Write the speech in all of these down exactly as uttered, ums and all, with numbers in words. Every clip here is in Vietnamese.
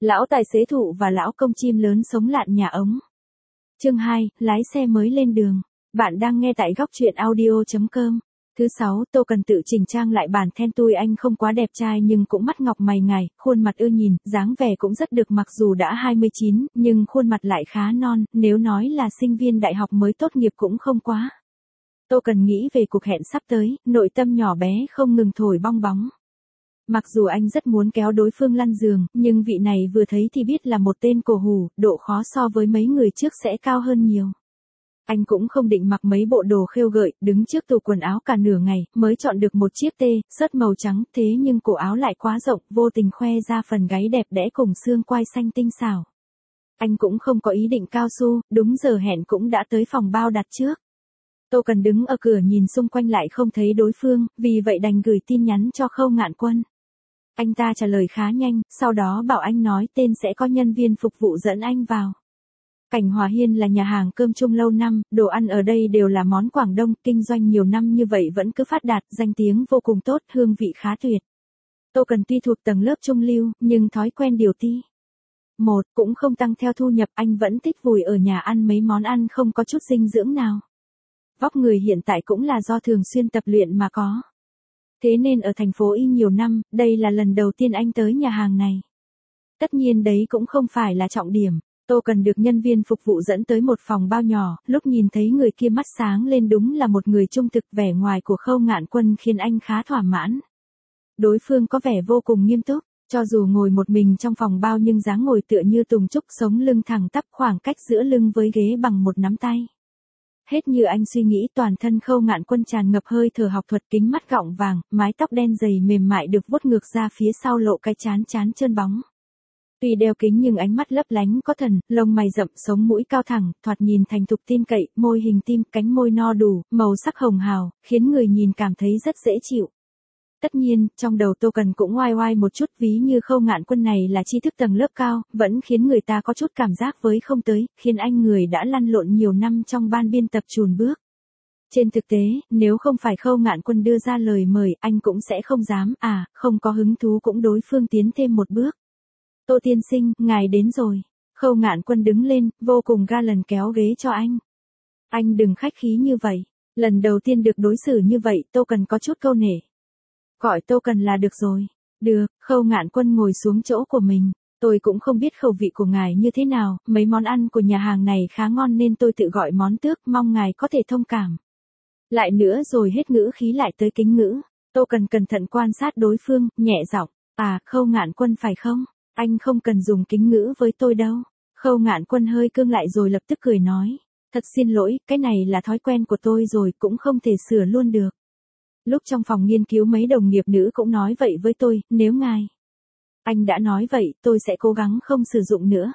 Lão tài xế thụ và lão công chim lớn sống lạn nhà ống. Chương hai, lái xe mới lên đường. Bạn đang nghe tại góc truyện audio chấm com. Thứ sáu, tôi cần tự chỉnh trang lại bản then tôi. Anh không quá đẹp trai nhưng cũng mắt ngọc mày ngài, khuôn mặt ưa nhìn, dáng vẻ cũng rất được mặc dù đã hai mươi chín, nhưng khuôn mặt lại khá non, nếu nói là sinh viên đại học mới tốt nghiệp cũng không quá. Tôi cần nghĩ về cuộc hẹn sắp tới, nội tâm nhỏ bé không ngừng thổi bong bóng. Mặc dù anh rất muốn kéo đối phương lăn giường, nhưng vị này vừa thấy thì biết là một tên cổ hủ, độ khó so với mấy người trước sẽ cao hơn nhiều. Anh cũng không định mặc mấy bộ đồ khêu gợi, đứng trước tủ quần áo cả nửa ngày, mới chọn được một chiếc tê, sớt màu trắng, thế nhưng cổ áo lại quá rộng, vô tình khoe ra phần gáy đẹp đẽ cùng xương quai xanh tinh xảo. Anh cũng không có ý định cao su, đúng giờ hẹn cũng đã tới phòng bao đặt trước. Tô Cần đứng ở cửa nhìn xung quanh lại không thấy đối phương, vì vậy đành gửi tin nhắn cho Khâu Ngạn Quân. Anh ta trả lời khá nhanh, sau đó bảo anh nói tên sẽ có nhân viên phục vụ dẫn anh vào. Cảnh Hòa Hiên là nhà hàng cơm chung lâu năm, đồ ăn ở đây đều là món Quảng Đông, kinh doanh nhiều năm như vậy vẫn cứ phát đạt, danh tiếng vô cùng tốt, hương vị khá tuyệt. Tô Cần tuy thuộc tầng lớp trung lưu, nhưng thói quen điều ti. Một, cũng không tăng theo thu nhập, anh vẫn thích vùi ở nhà ăn mấy món ăn không có chút dinh dưỡng nào. Vóc người hiện tại cũng là do thường xuyên tập luyện mà có. Thế nên ở thành phố Y nhiều năm, đây là lần đầu tiên anh tới nhà hàng này. Tất nhiên đấy cũng không phải là trọng điểm. Tô Cần được nhân viên phục vụ dẫn tới một phòng bao nhỏ, lúc nhìn thấy người kia mắt sáng lên đúng là một người trung thực, vẻ ngoài của Khâu Ngạn Quân khiến anh khá thỏa mãn. Đối phương có vẻ vô cùng nghiêm túc, cho dù ngồi một mình trong phòng bao nhưng dáng ngồi tựa như tùng trúc, sống lưng thẳng tắp, khoảng cách giữa lưng với ghế bằng một nắm tay. Hết như anh suy nghĩ, toàn thân Khâu Ngạn Quân tràn ngập hơi thở học thuật, kính mắt gọng vàng, mái tóc đen dày mềm mại được vuốt ngược ra phía sau lộ cái trán trán trơn bóng. Tuy đeo kính nhưng ánh mắt lấp lánh có thần, lông mày rậm, sống mũi cao thẳng, thoạt nhìn thành thục tin cậy, môi hình tim, cánh môi no đủ, màu sắc hồng hào, khiến người nhìn cảm thấy rất dễ chịu. Tất nhiên, trong đầu Tô Cần cũng oai oai một chút, ví như Khâu Ngạn Quân này là tri thức tầng lớp cao, vẫn khiến người ta có chút cảm giác với không tới, khiến anh người đã lăn lộn nhiều năm trong ban biên tập chùn bước. Trên thực tế, nếu không phải Khâu Ngạn Quân đưa ra lời mời, anh cũng sẽ không dám, à, không có hứng thú cũng đối phương tiến thêm một bước. Tô tiên sinh, ngài đến rồi. Khâu Ngạn Quân đứng lên, vô cùng ga lần kéo ghế cho anh. Anh đừng khách khí như vậy. Lần đầu tiên được đối xử như vậy, Tô Cần có chút câu nể. Gọi Tô Cần là được rồi. Được, Khâu Ngạn Quân ngồi xuống chỗ của mình. Tôi cũng không biết khẩu vị của ngài như thế nào, mấy món ăn của nhà hàng này khá ngon nên tôi tự gọi món tước, mong ngài có thể thông cảm. Lại nữa rồi hết ngữ khí lại tới kính ngữ. Tô Cần cẩn thận quan sát đối phương, nhẹ giọng, à, Khâu Ngạn Quân phải không? Anh không cần dùng kính ngữ với tôi đâu. Khâu Ngạn Quân hơi cương lại rồi lập tức cười nói. Thật xin lỗi, cái này là thói quen của tôi rồi, cũng không thể sửa luôn được. Lúc trong phòng nghiên cứu mấy đồng nghiệp nữ cũng nói vậy với tôi, nếu ngài. Anh đã nói vậy, tôi sẽ cố gắng không sử dụng nữa.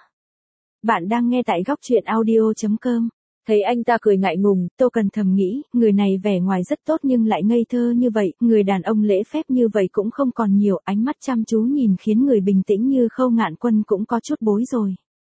Bạn đang nghe tại góc truyện audio chấm com. Thấy anh ta cười ngại ngùng, Tô Cần thầm nghĩ, người này vẻ ngoài rất tốt nhưng lại ngây thơ như vậy, người đàn ông lễ phép như vậy cũng không còn nhiều, ánh mắt chăm chú nhìn khiến người bình tĩnh như Khâu Ngạn Quân cũng có chút bối rồi.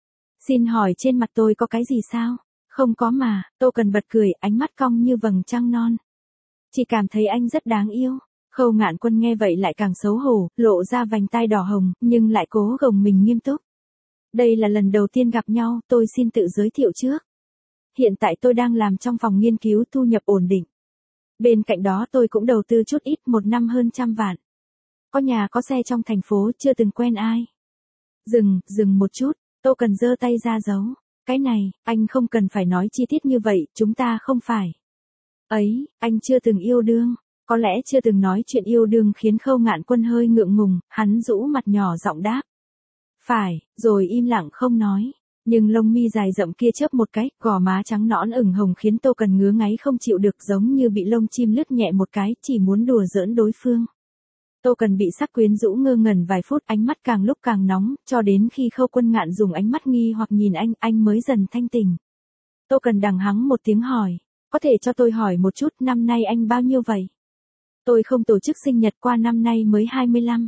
Xin hỏi trên mặt tôi có cái gì sao? Không có mà, Tô Cần bật cười, ánh mắt cong như vầng trăng non. Chỉ cảm thấy anh rất đáng yêu. Khâu Ngạn Quân nghe vậy lại càng xấu hổ, lộ ra vành tai đỏ hồng, nhưng lại cố gồng mình nghiêm túc. Đây là lần đầu tiên gặp nhau, tôi xin tự giới thiệu trước. Hiện tại tôi đang làm trong phòng nghiên cứu, thu nhập ổn định. Bên cạnh đó tôi cũng đầu tư chút ít, một năm hơn trăm vạn. Có nhà có xe trong thành phố, chưa từng quen ai. Dừng, dừng một chút, Tô Cần giơ tay ra giấu. Cái này, anh không cần phải nói chi tiết như vậy, chúng ta không phải. Ấy, anh chưa từng yêu đương. Có lẽ chưa từng nói chuyện yêu đương khiến Khâu Ngạn Quân hơi ngượng ngùng, hắn rũ mặt nhỏ giọng đáp. Phải, rồi im lặng không nói. Nhưng lông mi dài rậm kia chớp một cái, gò má trắng nõn ửng hồng khiến Tô Cần ngứa ngáy không chịu được, giống như bị lông chim lướt nhẹ một cái, chỉ muốn đùa giỡn đối phương. Tô Cần bị sắc quyến rũ ngơ ngẩn vài phút, ánh mắt càng lúc càng nóng, cho đến khi Khâu Quân Ngạn dùng ánh mắt nghi hoặc nhìn anh, anh mới dần thanh tỉnh. Tô Cần đằng hắng một tiếng hỏi, có thể cho tôi hỏi một chút, năm nay anh bao nhiêu vậy? Tôi không tổ chức sinh nhật, qua năm nay mới hai mươi lăm.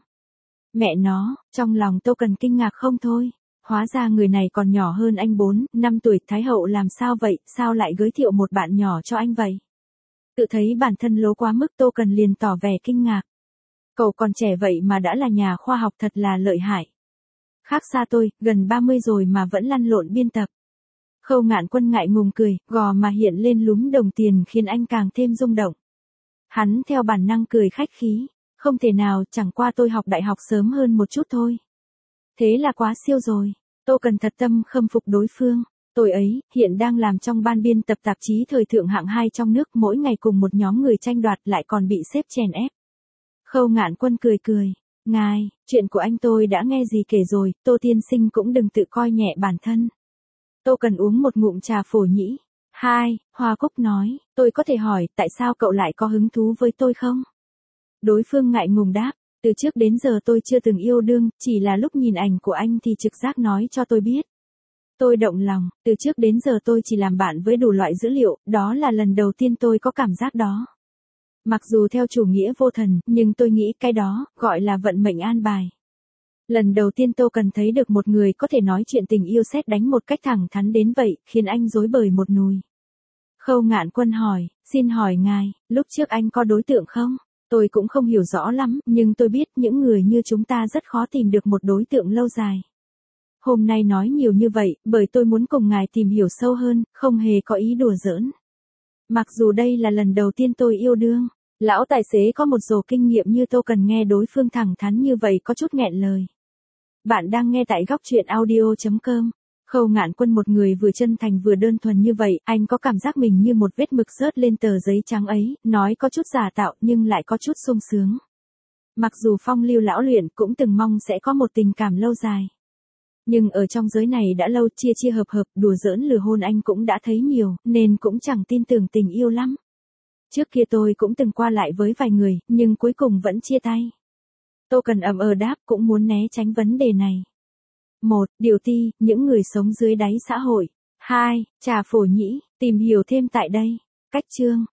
Mẹ nó, trong lòng Tô Cần kinh ngạc không thôi. Hóa ra người này còn nhỏ hơn anh bốn, năm tuổi, Thái Hậu làm sao vậy, sao lại giới thiệu một bạn nhỏ cho anh vậy? Tự thấy bản thân lố quá mức, Tô Cần liền tỏ vẻ kinh ngạc. Cậu còn trẻ vậy mà đã là nhà khoa học, thật là lợi hại. Khác xa tôi, gần ba mươi rồi mà vẫn lăn lộn biên tập. Khâu Ngạn Quân ngại ngùng cười, gò mà hiện lên lúm đồng tiền khiến anh càng thêm rung động. Hắn theo bản năng cười khách khí, không thể nào, chẳng qua tôi học đại học sớm hơn một chút thôi. Thế là quá siêu rồi, Tô Cần thật tâm khâm phục đối phương. Tôi ấy, hiện đang làm trong ban biên tập tạp chí thời thượng hạng hai trong nước, mỗi ngày cùng một nhóm người tranh đoạt lại còn bị sếp chèn ép. Khâu Ngạn Quân cười cười, ngài, chuyện của anh tôi đã nghe gì kể rồi, Tô tiên sinh cũng đừng tự coi nhẹ bản thân. Tô Cần uống một ngụm trà phổ nhĩ. Hai, Hoa Cúc nói, tôi có thể hỏi tại sao cậu lại có hứng thú với tôi không? Đối phương ngại ngùng đáp, từ trước đến giờ tôi chưa từng yêu đương, chỉ là lúc nhìn ảnh của anh thì trực giác nói cho tôi biết. Tôi động lòng, từ trước đến giờ tôi chỉ làm bạn với đủ loại dữ liệu, đó là lần đầu tiên tôi có cảm giác đó. Mặc dù theo chủ nghĩa vô thần, nhưng tôi nghĩ cái đó, gọi là vận mệnh an bài. Lần đầu tiên tôi cần thấy được một người có thể nói chuyện tình yêu sét đánh một cách thẳng thắn đến vậy, khiến anh rối bời một nùi. Khâu Ngạn Quân hỏi, xin hỏi ngài, lúc trước anh có đối tượng không? Tôi cũng không hiểu rõ lắm, nhưng tôi biết những người như chúng ta rất khó tìm được một đối tượng lâu dài. Hôm nay nói nhiều như vậy, bởi tôi muốn cùng ngài tìm hiểu sâu hơn, không hề có ý đùa giỡn. Mặc dù đây là lần đầu tiên tôi yêu đương, lão tài xế có một rổ kinh nghiệm như tôi cần nghe đối phương thẳng thắn như vậy có chút nghẹn lời. Bạn đang nghe tại góc truyện audio chấm com. Khâu Ngạn Quân một người vừa chân thành vừa đơn thuần như vậy, anh có cảm giác mình như một vết mực rớt lên tờ giấy trắng ấy, nói có chút giả tạo nhưng lại có chút sung sướng. Mặc dù phong lưu lão luyện cũng từng mong sẽ có một tình cảm lâu dài. Nhưng ở trong giới này đã lâu chia chia hợp hợp, đùa giỡn lừa hôn anh cũng đã thấy nhiều, nên cũng chẳng tin tưởng tình yêu lắm. Trước kia tôi cũng từng qua lại với vài người, nhưng cuối cùng vẫn chia tay. Tô Cần ậm ờ đáp cũng muốn né tránh vấn đề này. Một, Điều ti, những người sống dưới đáy xã hội. Hai, Trà phổ nhĩ, tìm hiểu thêm tại đây. Cách chương.